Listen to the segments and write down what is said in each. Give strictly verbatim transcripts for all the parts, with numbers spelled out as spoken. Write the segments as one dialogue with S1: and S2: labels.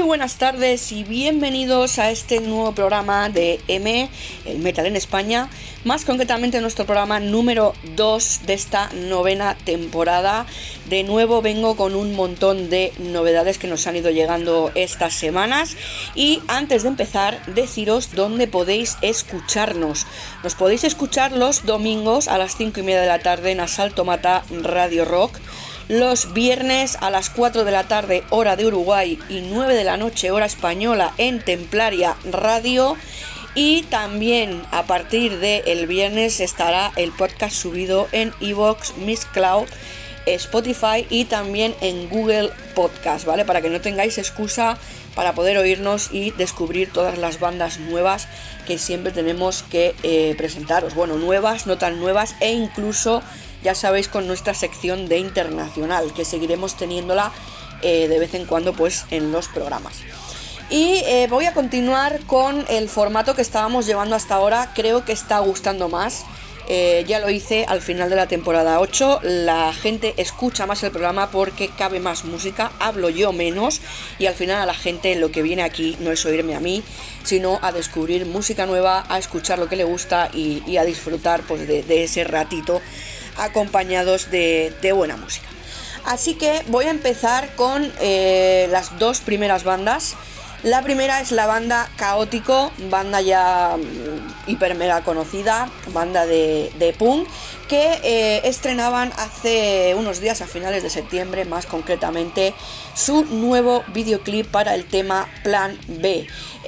S1: buenas tardes y bienvenidos a este nuevo programa de M, el Metal en España, más concretamente nuestro programa número dos de esta novena temporada. De nuevo vengo con un montón de novedades que nos han ido llegando estas semanas y antes de empezar deciros dónde podéis escucharnos. Nos podéis escuchar los domingos a las cinco y media de la tarde en Asalto Mata Radio Rock, los viernes a las cuatro de la tarde hora de Uruguay y nueve de la noche hora española en Templaria Radio, y también a partir del viernes estará el podcast subido en iVoox, Mixcloud, Spotify y también en Google Podcast, ¿vale? Para que no tengáis excusa para poder oírnos y descubrir todas las bandas nuevas que siempre tenemos que eh, presentaros. Bueno, nuevas, no tan nuevas, e incluso, ya sabéis, con nuestra sección de internacional, que seguiremos teniéndola eh, de vez en cuando pues en los programas. Y eh, voy a continuar con el formato que estábamos llevando hasta ahora. Creo que está gustando más. Eh, ya lo hice al final de la temporada ocho. La gente escucha más el programa porque cabe más música, hablo yo menos, y al final a la gente lo que viene aquí no es oírme a mí, sino a descubrir música nueva, a escuchar lo que le gusta y, y a disfrutar pues de, de ese ratito acompañados de, de buena música. Así que voy a empezar con eh, las dos primeras bandas. La primera es la banda Caótico, banda ya mm, hiper mega conocida, banda de, de punk, que eh, estrenaban hace unos días, a finales de septiembre más concretamente, su nuevo videoclip para el tema Plan B.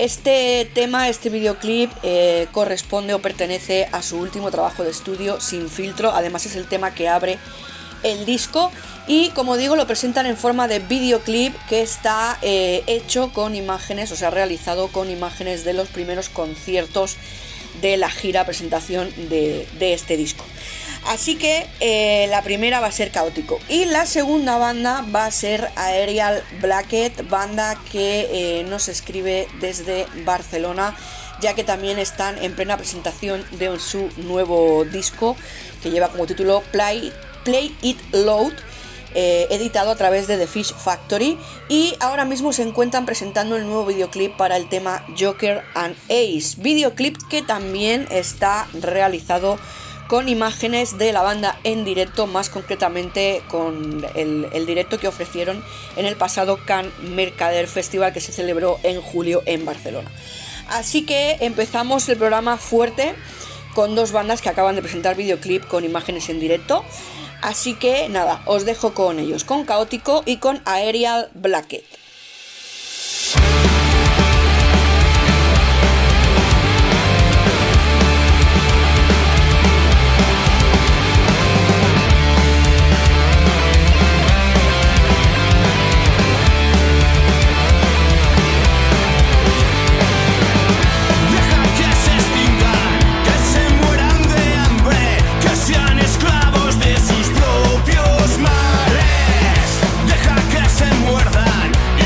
S1: Este tema, este videoclip eh, corresponde o pertenece a su último trabajo de estudio, Sin Filtro. Además es el tema que abre el disco y, como digo, lo presentan en forma de videoclip que está eh, hecho con imágenes, o sea, realizado con imágenes de los primeros conciertos de la gira presentación de, de este disco. Así que eh, la primera va a ser Caótico y la segunda banda va a ser Aerial Blackhead, banda que eh, nos escribe desde Barcelona, ya que también están en plena presentación de su nuevo disco que lleva como título Play, Play It Loud, eh, editado a través de The Fish Factory, y ahora mismo se encuentran presentando el nuevo videoclip para el tema Joker and Ace, videoclip que también está realizado con imágenes de la banda en directo, más concretamente con el, el directo que ofrecieron en el pasado Can Mercader Festival que se celebró en julio en Barcelona. Así que empezamos el programa fuerte con dos bandas que acaban de presentar videoclip con imágenes en directo. Así que nada, os dejo con ellos, con Caótico y con Aerial Blackhead.
S2: Deja que se muerdan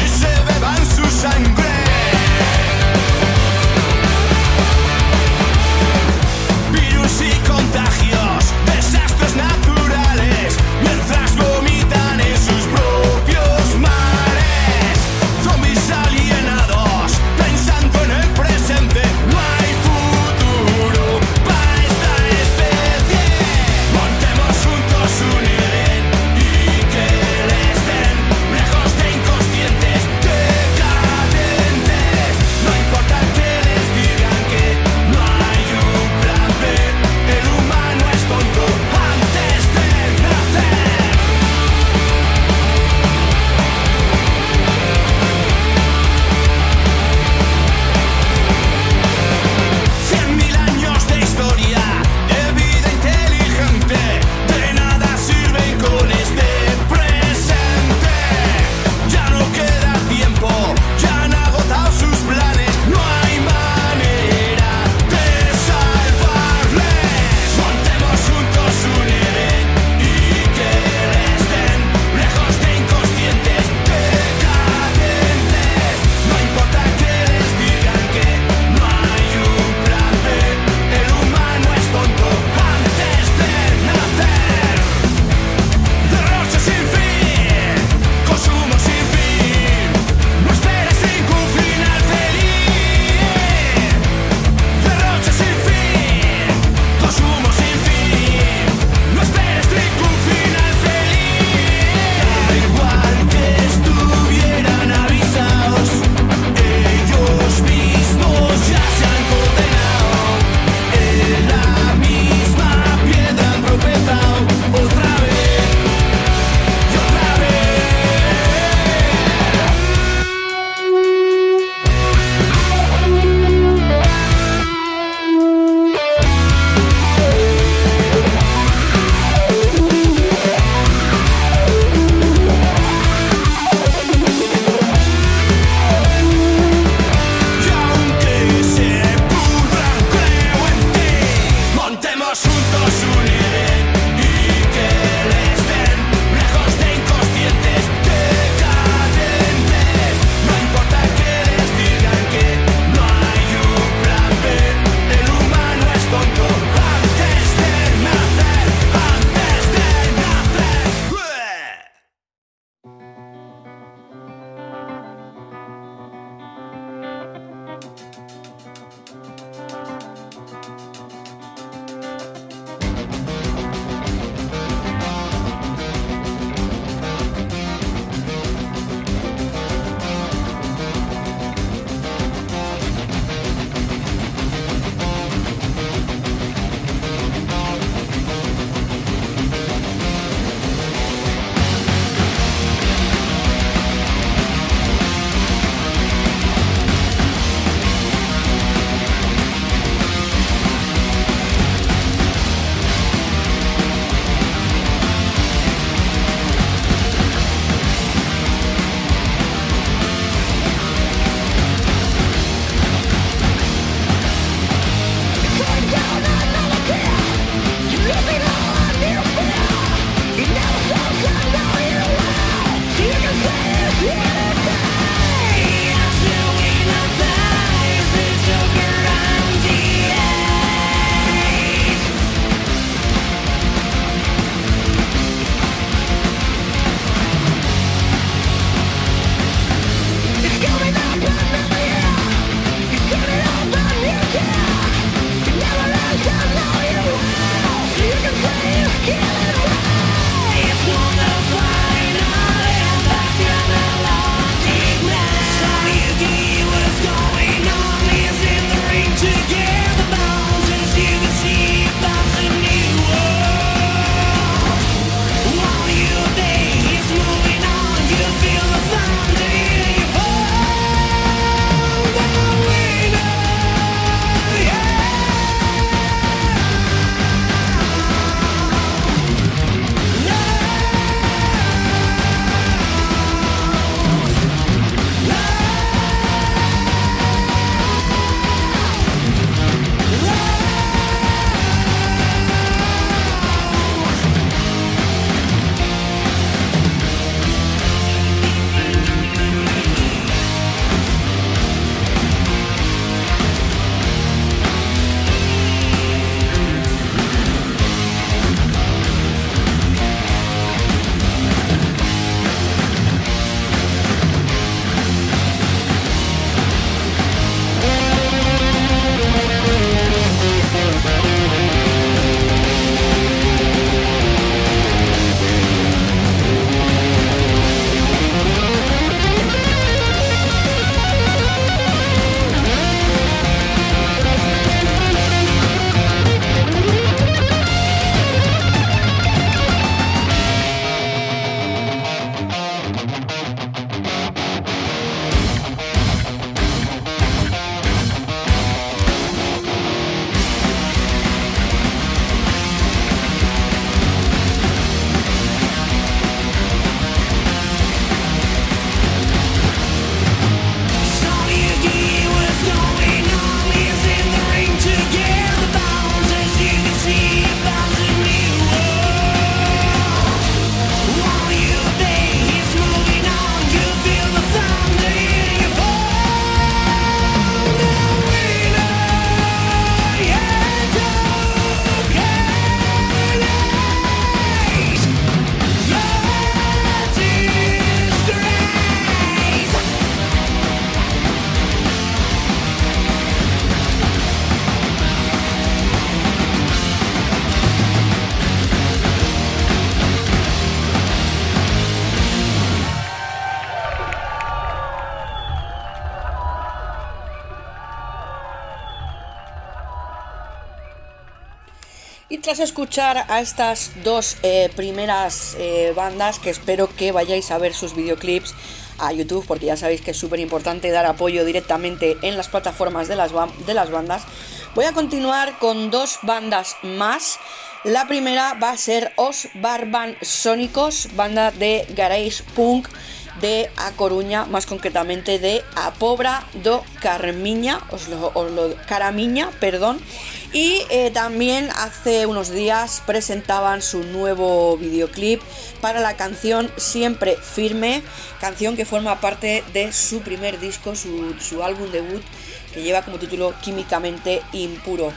S1: tras escuchar a estas dos eh, primeras eh, bandas, que espero que vayáis a ver sus videoclips a YouTube, porque ya sabéis que es súper importante dar apoyo directamente en las plataformas de las, de las bandas, voy a continuar con dos bandas más. La primera va a ser Os Barbansónicos, banda de garage punk de A Coruña, más concretamente de A Pobra do Carmiña, os lo, os lo Caramiña, perdón. Y eh, también hace unos días presentaban su nuevo videoclip para la canción Siempre Firme, canción que forma parte de su primer disco, su, su álbum debut, que lleva como título Químicamente Impuro.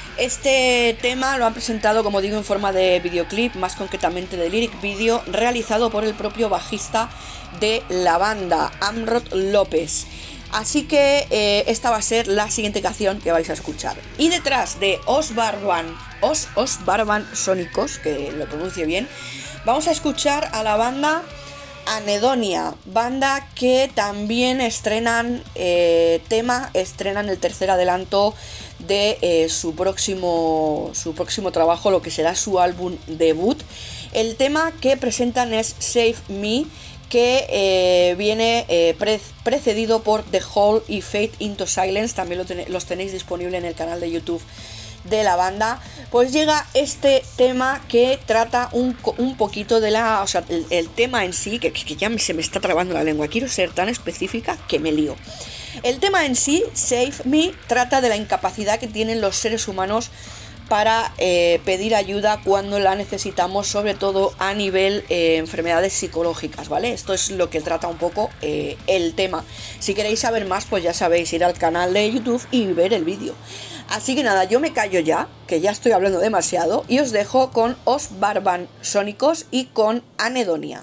S1: Este tema lo han presentado, como digo, en forma de videoclip, más concretamente de lyric video, realizado por el propio bajista de la banda, Amrod López. Así que eh, esta va a ser la siguiente canción que vais a escuchar. Y detrás de Os Barban, Os, Os Barbansónicos, que lo pronuncie bien, vamos a escuchar a la banda Anedonia, banda que también estrenan eh, tema, estrenan el tercer adelanto de eh, su próximo su próximo trabajo, lo que será su álbum debut. El tema que presentan es Save Me, que eh, viene eh, pre- precedido por The Hole y Fade into Silence. También lo ten- los tenéis disponible en el canal de YouTube de la banda. Pues llega este tema que trata un, un poquito de la... O sea, el, el tema en sí, que, que ya se me está trabando la lengua, quiero ser tan específica que me lío. El tema en sí, Save Me, trata de la incapacidad que tienen los seres humanos para eh, pedir ayuda cuando la necesitamos, sobre todo a nivel eh, enfermedades psicológicas, ¿vale? Esto es lo que trata un poco eh, el tema. Si queréis saber más, pues ya sabéis, ir al canal de YouTube y ver el vídeo. Así que nada, yo me callo ya, que ya estoy hablando demasiado, y os dejo con Os Barbansónicos y con Anedonia.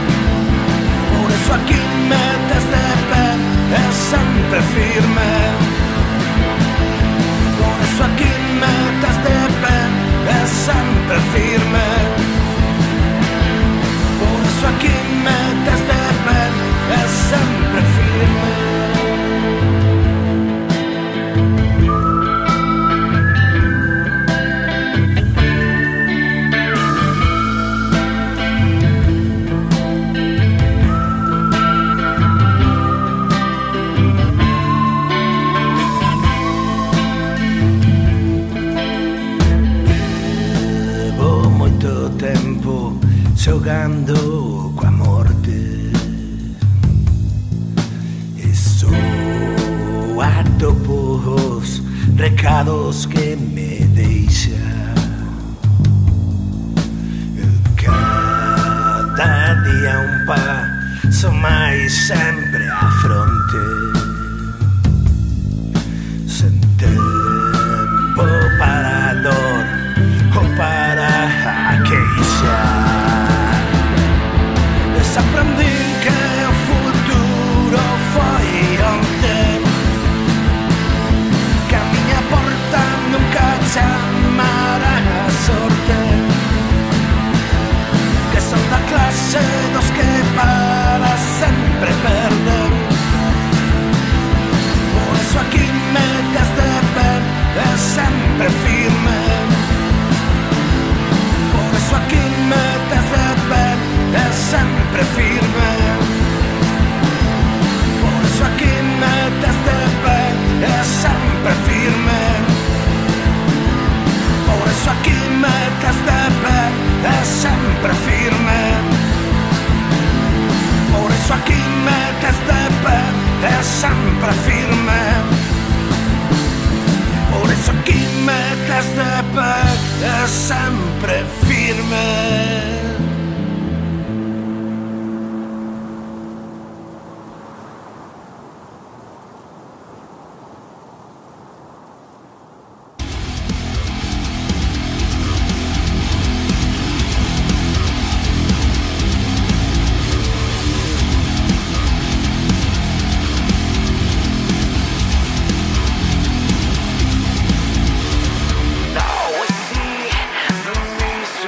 S2: Aquí metes de pé, es sempre firme. xogando coa morte. E só atopo os recados que me deixa. Cada día un paso máis sempre á fronte. Sen tempo para a dor ou para a queixa. Desaprendín que o futuro foi onte, que a miña porta nunca chamará a sorte, que son da clase dos que para sempre perden. Por eso aquí me tes de pé, é sempre firme. Por eso aquí me tes de pé, é sempre firme. Por eso aquí me tes de pé, é sempre firme. Por eso aquí me tes de pé, é sempre firme. Por eso aquí me tes de pé, é sempre firme. Por eso aquí me tes de pé, é sempre firme.
S3: Now we see the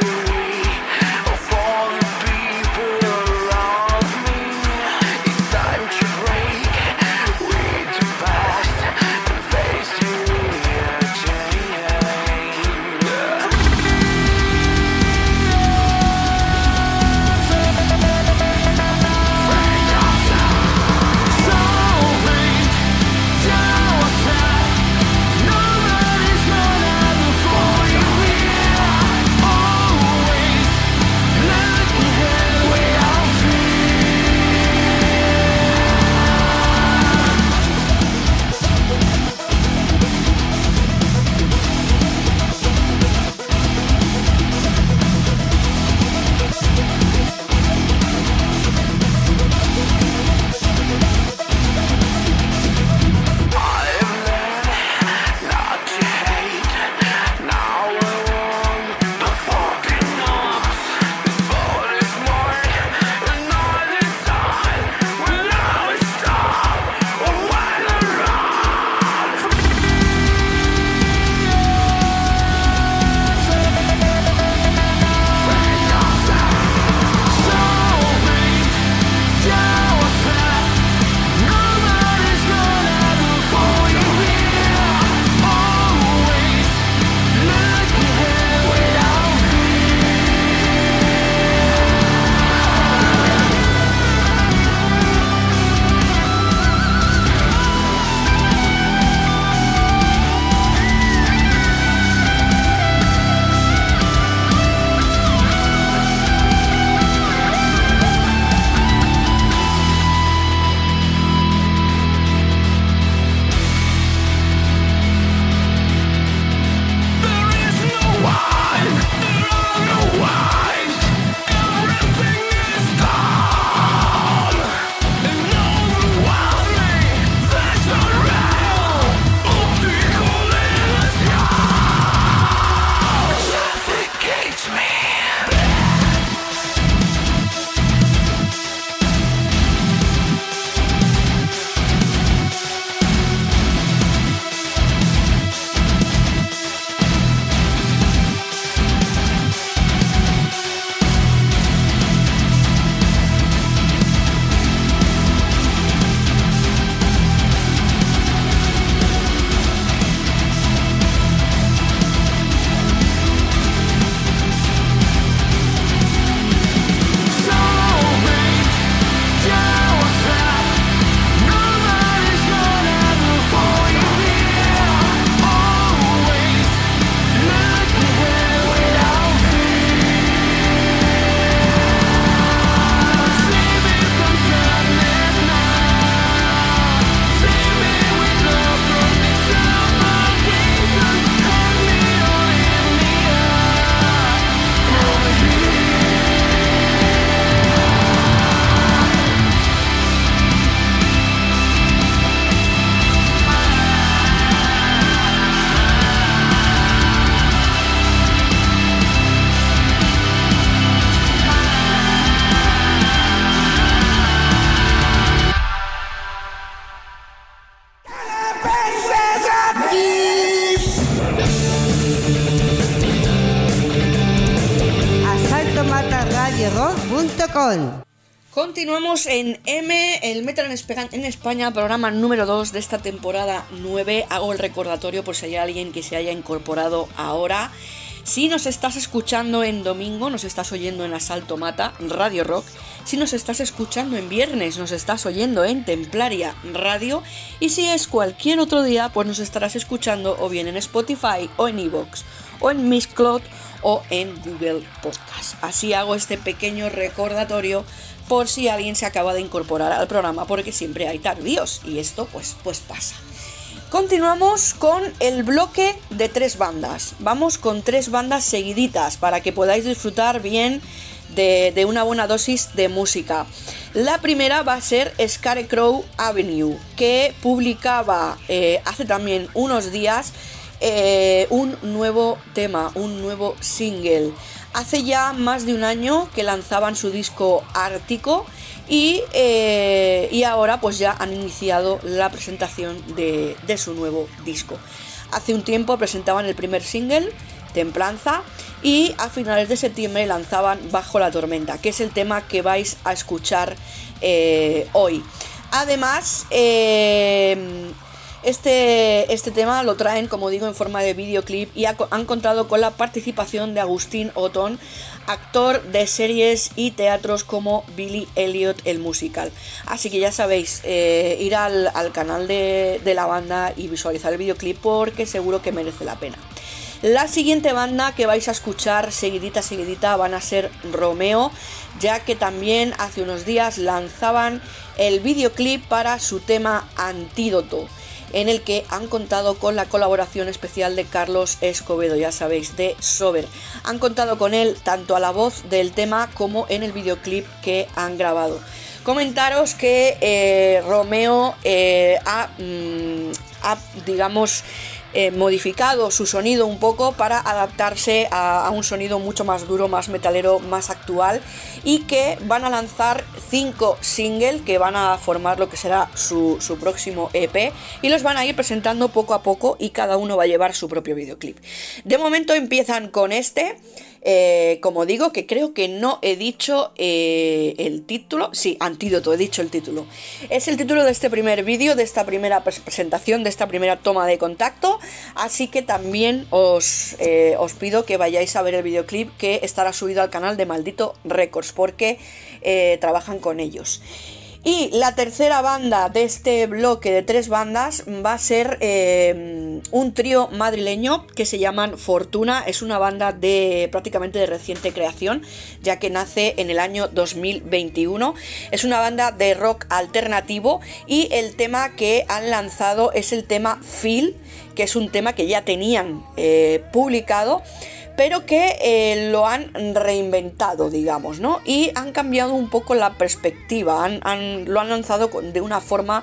S3: rock punto com.
S1: Continuamos en M, el Metal en España, en España, programa número dos de esta temporada nueve. Hago el recordatorio por si hay alguien que se haya incorporado ahora. Si nos estás escuchando en domingo, nos estás oyendo en Asalto Mata, Radio Rock. Si nos estás escuchando en viernes, nos estás oyendo en Templaria Radio. Y si es cualquier otro día, pues nos estarás escuchando o bien en Spotify, o en iVoox, o en Mixcloud, o en Google Podcast. Así hago este pequeño recordatorio por si alguien se acaba de incorporar al programa, porque siempre hay tardíos y esto pues, pues pasa. Continuamos con el bloque de tres bandas. Vamos con tres bandas seguiditas para que podáis disfrutar bien de, de una buena dosis de música. La primera va a ser Scarecrow Avenue, que publicaba eh, hace también unos días eh, un nuevo tema, un nuevo single. Hace ya más de un año que lanzaban su disco Ártico y, eh, y ahora pues ya han iniciado la presentación de, de su nuevo disco. Hace un tiempo presentaban el primer single, Templanza, y a finales de septiembre lanzaban Bajo la Tormenta, que es el tema que vais a escuchar eh, hoy. Además, eh, Este, este tema lo traen, como digo, en forma de videoclip y ha, han contado con la participación de Agustín Otón, actor de series y teatros como Billy Elliot el musical. Así que ya sabéis, eh, ir al, al canal de, de la banda y visualizar el videoclip porque seguro que merece la pena. La siguiente banda que vais a escuchar seguidita seguidita van a ser Romeo, ya que también hace unos días lanzaban el videoclip para su tema Antídoto, en el que han contado con la colaboración especial de Carlos Escobedo, ya sabéis, de Sober. Han contado con él tanto a la voz del tema como en el videoclip que han grabado. Comentaros que eh, Romeo eh, ha, mm, ha, digamos, eh, modificado su sonido un poco para adaptarse a, a un sonido mucho más duro, más metalero, más actual, y que van a lanzar cinco singles que van a formar lo que será su, su próximo E P y los van a ir presentando poco a poco y cada uno va a llevar su propio videoclip. De momento empiezan con este, eh, como digo, que creo que no he dicho eh, el título. Sí, Antídoto, he dicho el título. Es el título de este primer vídeo, de esta primera presentación, de esta primera toma de contacto, así que también os, eh, os pido que vayáis a ver el videoclip, que estará subido al canal de Maldito Records, porque eh, trabajan con ellos. Y la tercera banda de este bloque de tres bandas va a ser eh, un trío madrileño que se llaman Fortuna. Es una banda de prácticamente de reciente creación, ya que nace en el año dos mil veintiuno. Es una banda de rock alternativo y el tema que han lanzado es el tema Feel, que es un tema que ya tenían eh, publicado, pero que eh, lo han reinventado, digamos, ¿no? Y han cambiado un poco la perspectiva, han, han, lo han lanzado de una forma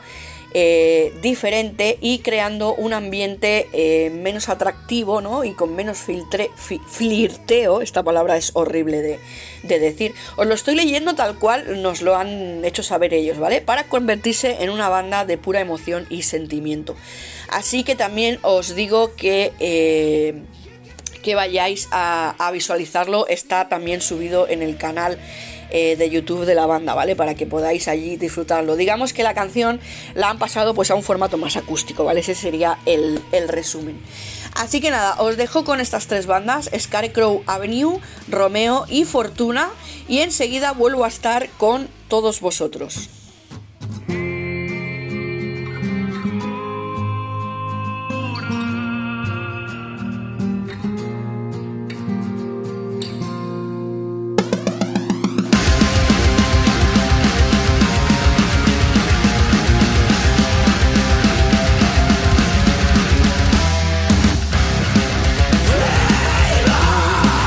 S1: eh, diferente y creando un ambiente eh, menos atractivo, ¿no? Y con menos filtre, fi, flirteo, esta palabra es horrible de, de decir. Os lo estoy leyendo tal cual nos lo han hecho saber ellos, ¿vale? Para convertirse en una banda de pura emoción y sentimiento. Así que también os digo que... Eh, que vayáis a, a visualizarlo. Está también subido en el canal eh, de YouTube de la banda, ¿vale? Para que podáis allí disfrutarlo. Digamos que la canción la han pasado pues a un formato más acústico, ¿vale? Ese sería el, el resumen. Así que nada, os dejo con estas tres bandas, Scarecrow Avenue, Romeo y Fortuna, y enseguida vuelvo a estar con todos vosotros.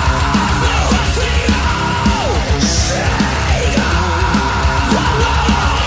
S2: Whoa!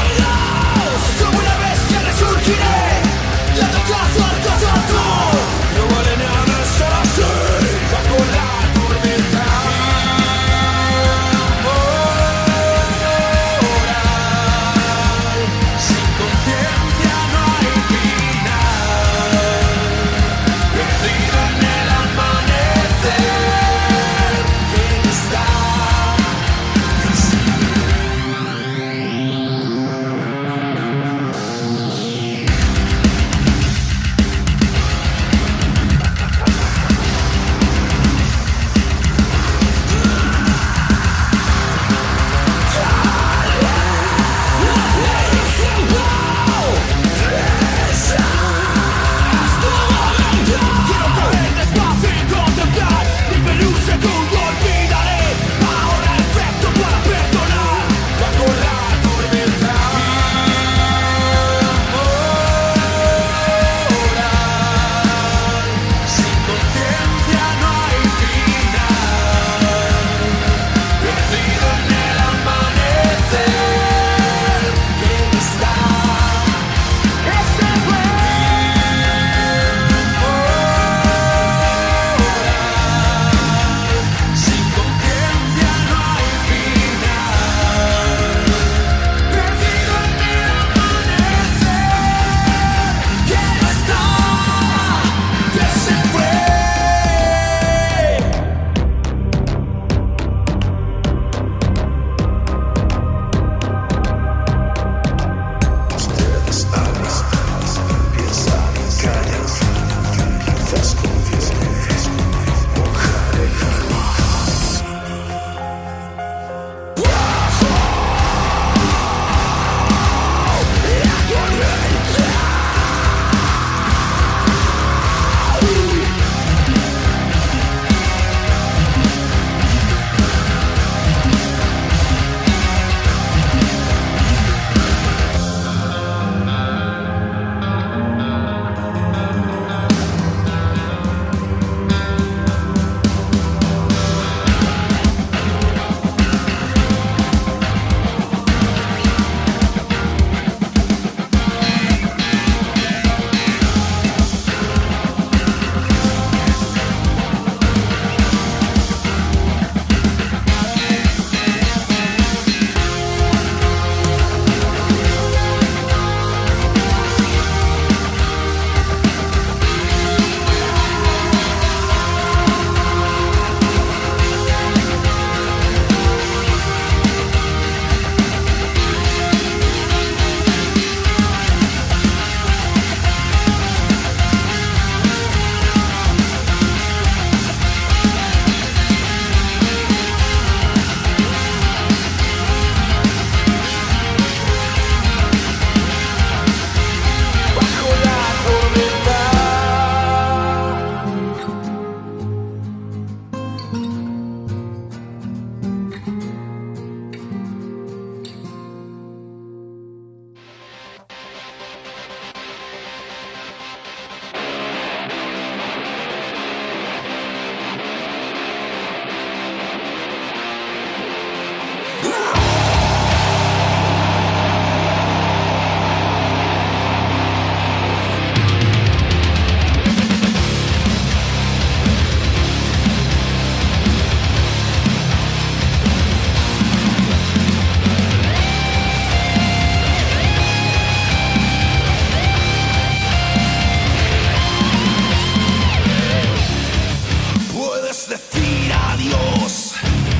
S2: adiós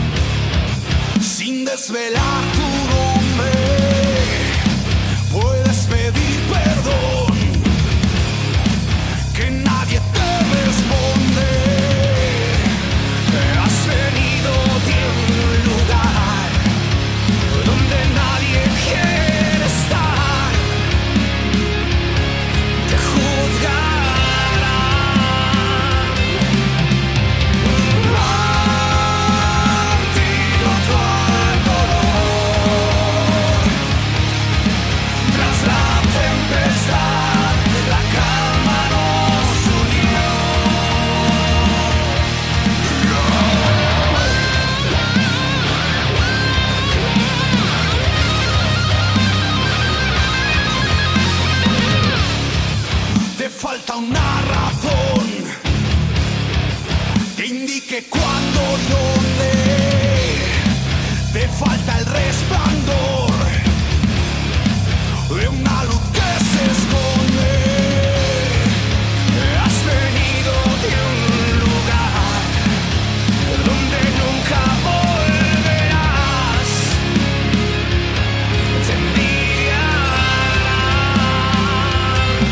S2: sin desvelar tu nombre. Puedes pedir perdón, que nadie te responde. Has venido de un lugar donde nadie quiere estar. Te juzgarán. Antídoto al dolor. Tras la tempestad, la calma nos unió. Te falta una razón que indique cuándo y dónde. Te falta el resplandor de una luz que se esconde. Has venido de un lugar donde nunca volverás. Te envidiarán.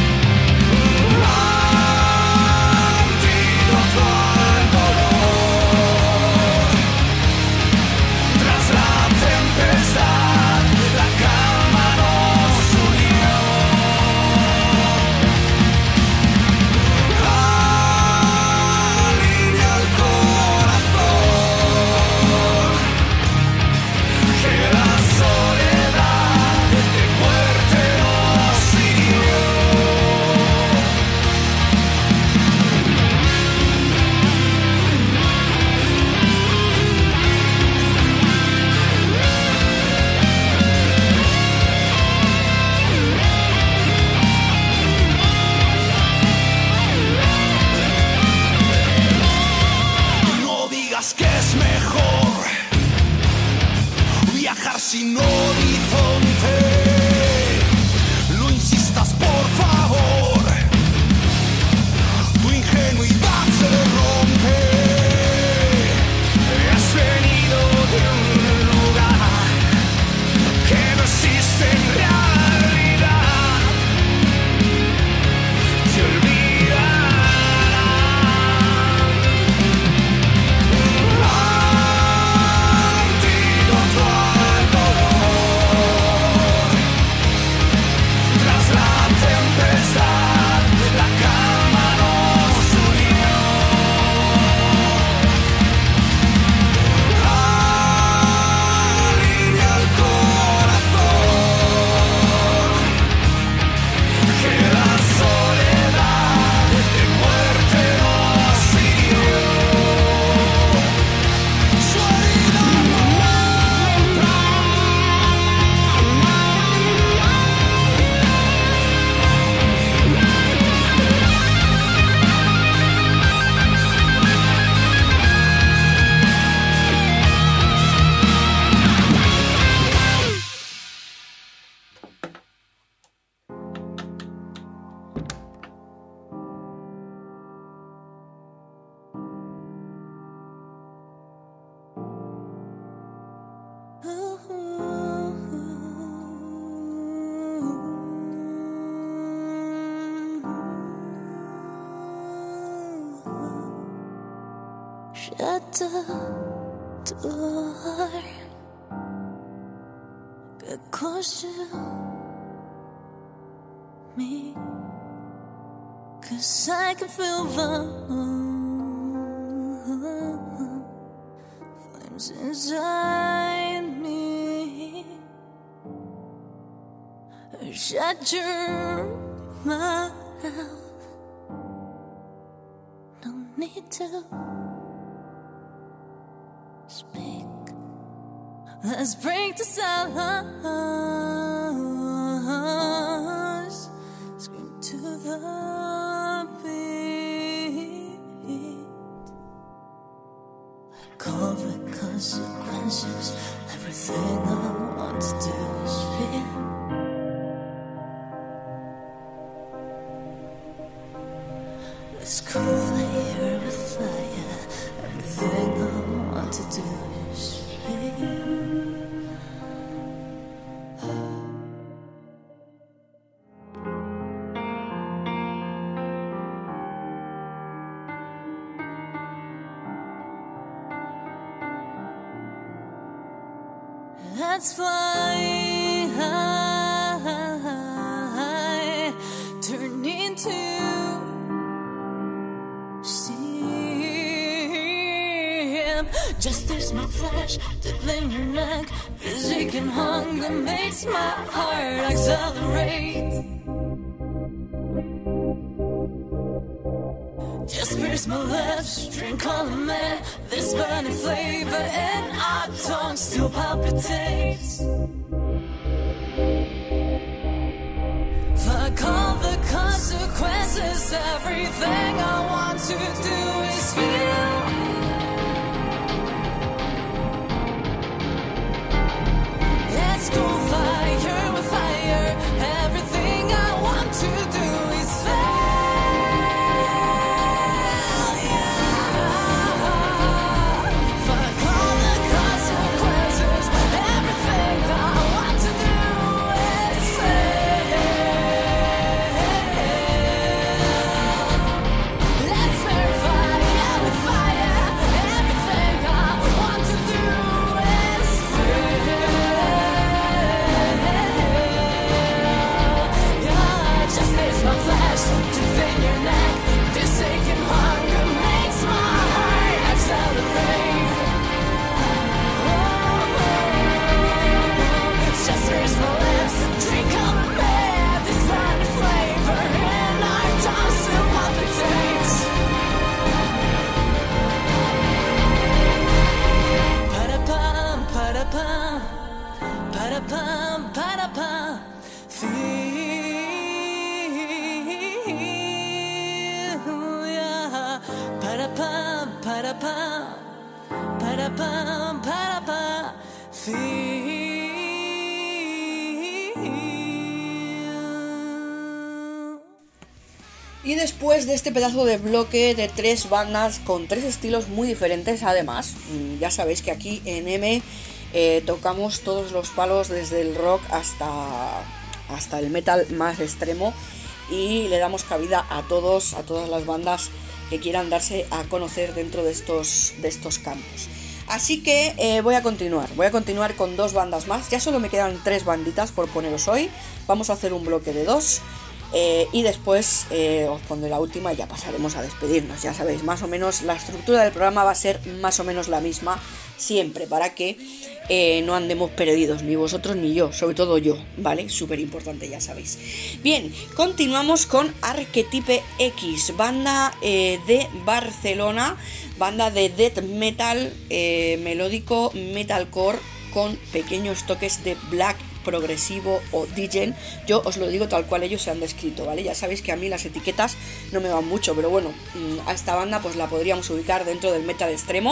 S2: Antídoto al dolor. Tras la tempestad, la calma nos unió. Alivia el corazón, que la soledad de muerte nos hirió. No digas que es mejor viajar sin horizonte. No insistas, por favor. Tu ingenuidad se rompe. Has venido de un lugar que no existe en realidad. Te olvidarán. Antídoto al dolor. Tras la tempestad, la calma nos unió. Alivia el corazón, que la soledad de muerte nos hirió. Su herida nuestra.
S3: Shut the door. Get close to me, 'cause I can feel the flames inside me. Shut your mouth. No need to speak. Let's break the silence. Scream to the beat. Let go of the consequences. Everything I want to do is fear. Let's cool fire with fire. Everything I Let's fly high, turn into steam. Just as my flesh to thin your neck, this aching hunger makes my heart accelerate. Just pierce my lips, drink column me, this burning flavor in our tongue still palpitates. Fuck all the consequences, everything I want to do is feel. Let's go fire with fire, everything I want to do is fail. Pum, para pum, feel ya. Para pum, para pum, para pum, para pum, feel.
S1: Y después de este pedazo de bloque de tres bandas con tres estilos muy diferentes, además, ya sabéis que aquí en M Eh, tocamos todos los palos desde el rock hasta, hasta el metal más extremo y le damos cabida a todos, a todas las bandas que quieran darse a conocer dentro de estos, de estos campos. Así que eh, voy a continuar, voy a continuar con dos bandas más, ya solo me quedan tres banditas por poneros hoy, vamos a hacer un bloque de dos. Eh, y después eh, os pondré la última y ya pasaremos a despedirnos. Ya sabéis, más o menos la estructura del programa va a ser más o menos la misma siempre, para que eh, no andemos perdidos, ni vosotros ni yo, sobre todo yo, ¿vale? Súper importante, ya sabéis. Bien, continuamos con Archetype X, banda eh, de Barcelona, banda de death metal eh, melódico, metalcore con pequeños toques de black progresivo o degen. Yo os lo digo tal cual ellos se han descrito, ¿vale? Ya sabéis que a mí las etiquetas no me van mucho, pero bueno, a esta banda pues la podríamos ubicar dentro del metal extremo.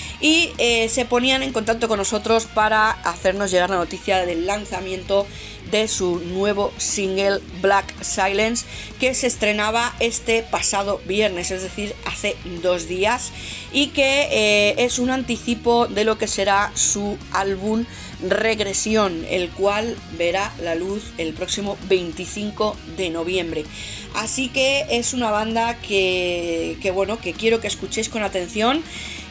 S1: Y eh, se ponían en contacto con nosotros para hacernos llegar la noticia del lanzamiento de su nuevo single Black Silence, que se estrenaba este pasado viernes, es decir, hace dos días, y que eh, es un anticipo de lo que será su álbum Regresión, el cual verá la luz el próximo veinticinco de noviembre. Así que es una banda que, que bueno, que quiero que escuchéis con atención.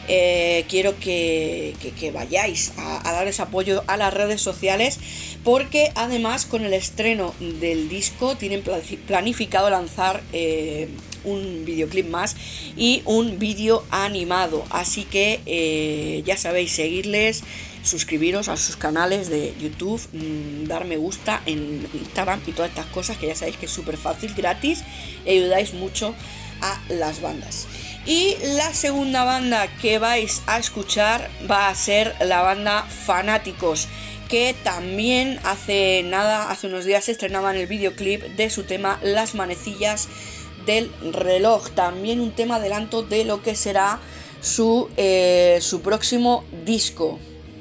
S1: Eh, quiero que, que, que vayáis a, a darles apoyo a las redes sociales, porque además con el estreno del disco tienen planificado lanzar eh, un videoclip más y un vídeo animado, así que eh, ya sabéis, seguirles, suscribiros a sus canales de YouTube, mmm, dar me gusta en Instagram y todas estas cosas que ya sabéis que es súper fácil, gratis, y ayudáis mucho a las bandas. Y la segunda banda que vais a escuchar va a ser la banda Fanáticos, que también hace nada, hace unos días se estrenaban el videoclip de su tema Las manecillas del reloj, también un tema adelanto de lo que será su, eh, su próximo disco,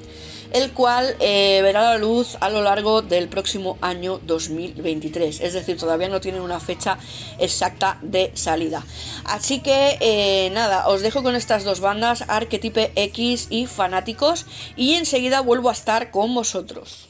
S1: el cual eh, verá la luz a lo largo del próximo año dos mil veintitrés, es decir, todavía no tienen una fecha exacta de salida. Así que eh, nada, os dejo con estas dos bandas, Archetype X y Fanáticos, y enseguida vuelvo a estar con vosotros.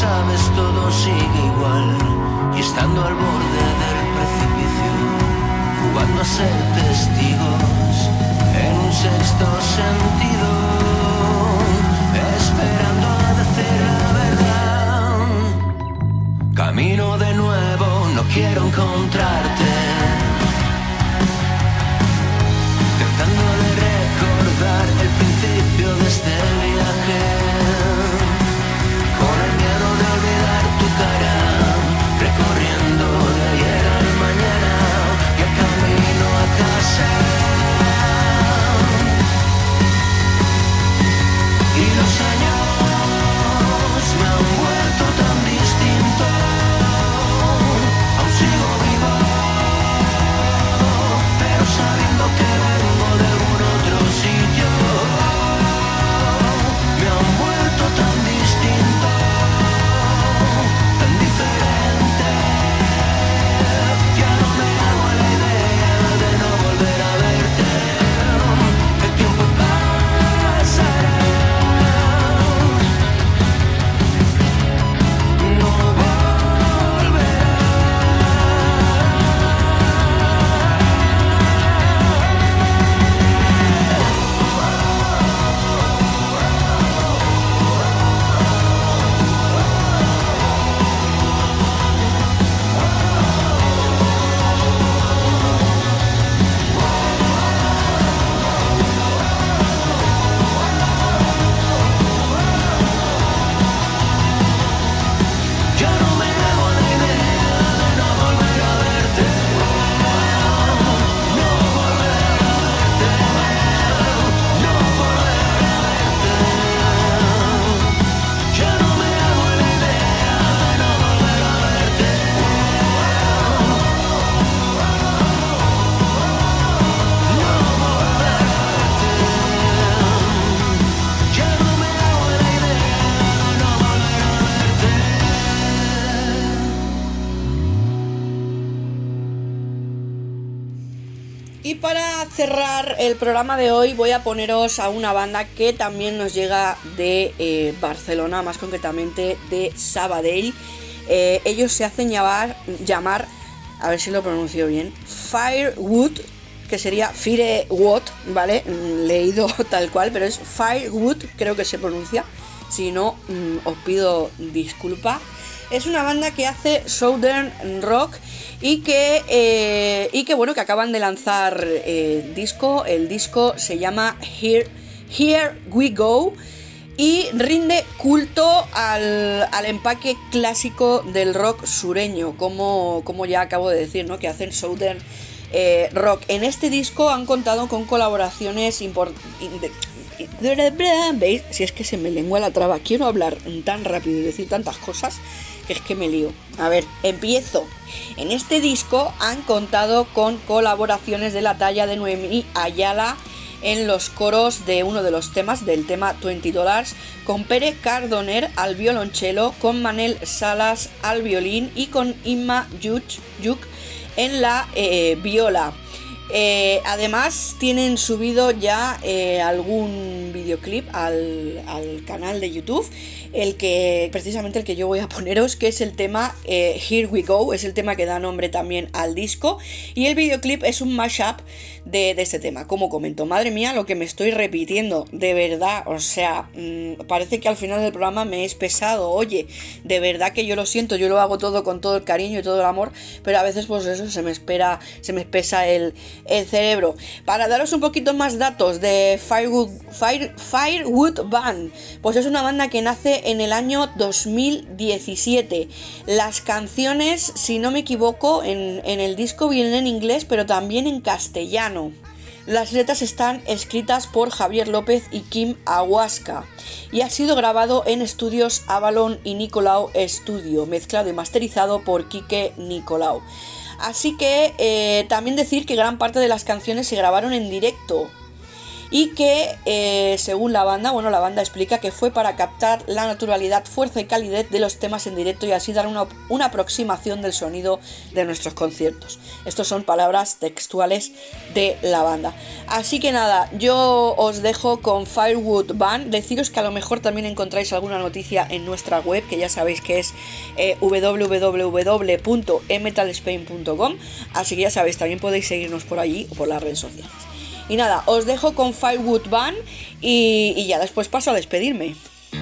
S2: sabes, todo sigue igual. Y estando al borde del precipicio, jugando a ser testigos en un sexto sentido, esperando a decir la verdad. Camino de nuevo, no quiero encontrarte, tratando de recordar el principio de este viaje, con el miedo de olvidar tu cara, recorriendo de ayer al mañana y el camino a casa. Y los años me han vuelto tan distinto, aún sigo vivo, pero sabiendo que vengo de algún otro sitio. Me han vuelto tan distinto, tan diferente. Ya no me hago la idea de no volver a verte. El tiempo pasará, no volverá. Ya no me hago la idea de no volver a verte. No volver a verte. No volver a verte. Ya no me hago la idea de no volver a verte. No volver a verte. Ya no me hago la idea de no volver a verte.
S1: Y para cerrar el programa de hoy voy a poneros a una banda que también nos llega de eh, Barcelona, más concretamente de Sabadell. Eh, ellos se hacen llamar, llamar, a ver si lo pronuncio bien, Firewood, que sería Firewood, ¿vale? Mm, Leído tal cual, pero es Firewood, creo que se pronuncia. Si no, mm, os pido disculpa. Es una banda que hace Southern Rock y que, eh, y que bueno, que acaban de lanzar eh, disco. El disco se llama Here, Here We Go y rinde culto al, al empaque clásico del rock sureño, como, como ya acabo de decir, ¿no? Que hacen Southern eh, Rock. En este disco han contado con colaboraciones importantes. ¿Veis? Si es que se me lengua la traba, quiero hablar tan rápido y decir tantas cosas que es que me lío. A ver, empiezo. En este disco han contado con colaboraciones de la talla de Noemí Ayala en los coros de uno de los temas, del tema veinte dólares, con Pere Cardoner al violonchelo, con Manel Salas al violín y con Inma Yuk en la eh, viola. Eh, además tienen subido ya eh, algún videoclip al, al canal de YouTube, el que precisamente el que yo voy a poneros, que es el tema eh, Here We Go, es el tema que da nombre también al disco, y el videoclip es un mashup de, de este tema. Como comento, madre mía, lo que me estoy repitiendo, de verdad, o sea, mmm, parece que al final del programa me es pesado. Oye, de verdad que yo lo siento, yo lo hago todo con todo el cariño y todo el amor, pero a veces pues eso, se me espera, se me espesa el, el cerebro. Para daros un poquito más datos de Firewood, Fire, Firewood Band, pues es una banda que nace en el año dos mil diecisiete. Las canciones, si no me equivoco, en, en el disco vienen en inglés, pero también en castellano. Las letras están escritas por Javier López y Kim Ahuasca y ha sido grabado en estudios Avalon y Nicolau Studio, mezclado y masterizado por Quique Nicolau. Así que eh, también decir que gran parte de las canciones se grabaron en directo. y que eh, según la banda, bueno, la banda explica que fue para captar la naturalidad, fuerza y calidez de los temas en directo y así dar una, una aproximación del sonido de nuestros conciertos. Estos son palabras textuales de la banda. Así que nada, yo os dejo con Firewood Band. Deciros que a lo mejor también encontráis alguna noticia en nuestra web, que ya sabéis que es eh, w w w punto e metal spain punto com, así que ya sabéis, también podéis seguirnos por allí o por las redes sociales. Y nada, os dejo con Firewood Band y, y ya después paso a despedirme.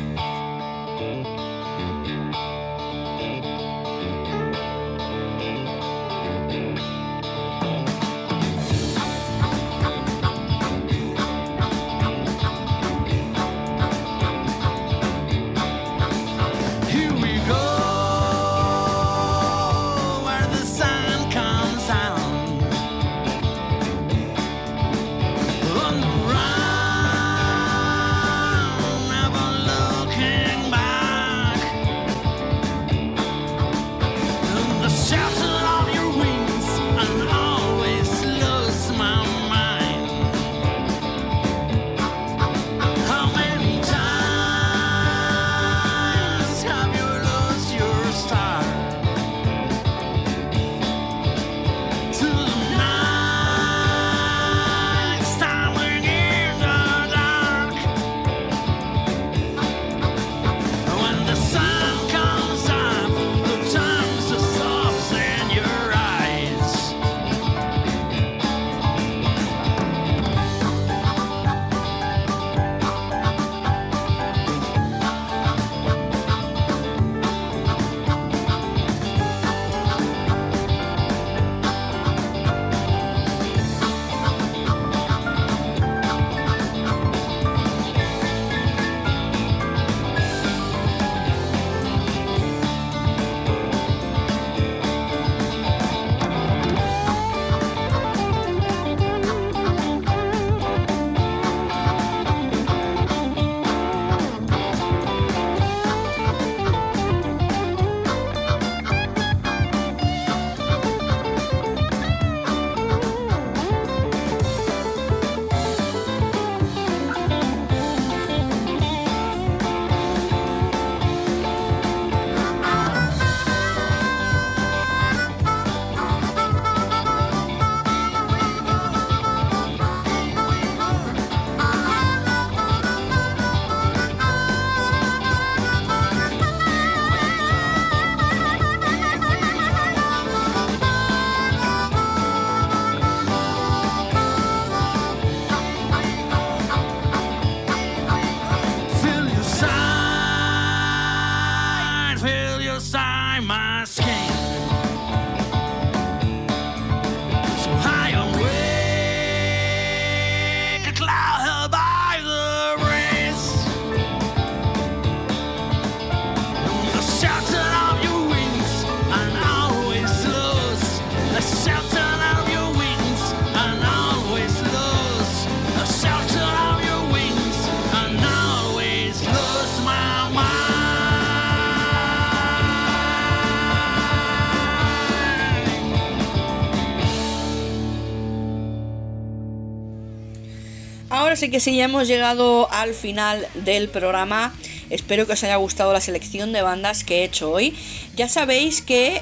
S1: Ahora sí que sí, ya hemos llegado al final del programa. Espero que os haya gustado la selección de bandas que he hecho hoy. Ya sabéis que,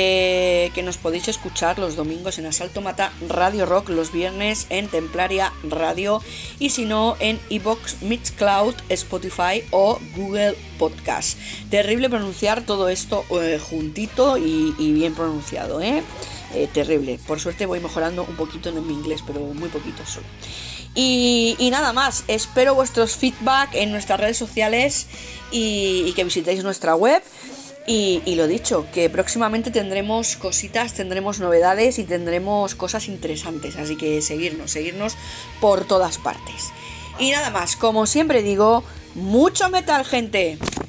S1: eh, que nos podéis escuchar los domingos en Asalto Mata Radio Rock, los viernes en Templaria Radio y si no en iVoox, Mixcloud, Spotify o Google Podcast. Terrible pronunciar todo esto eh, juntito y, y bien pronunciado, ¿eh? Eh, terrible. Por suerte voy mejorando un poquito en mi inglés, pero muy poquito solo. Y, y nada más, espero vuestros feedback en nuestras redes sociales y, y que visitéis nuestra web. Y, y lo dicho, que próximamente tendremos cositas, tendremos novedades y tendremos cosas interesantes. Así que seguirnos, seguirnos por todas partes. Y nada más, como siempre digo, mucho metal, gente.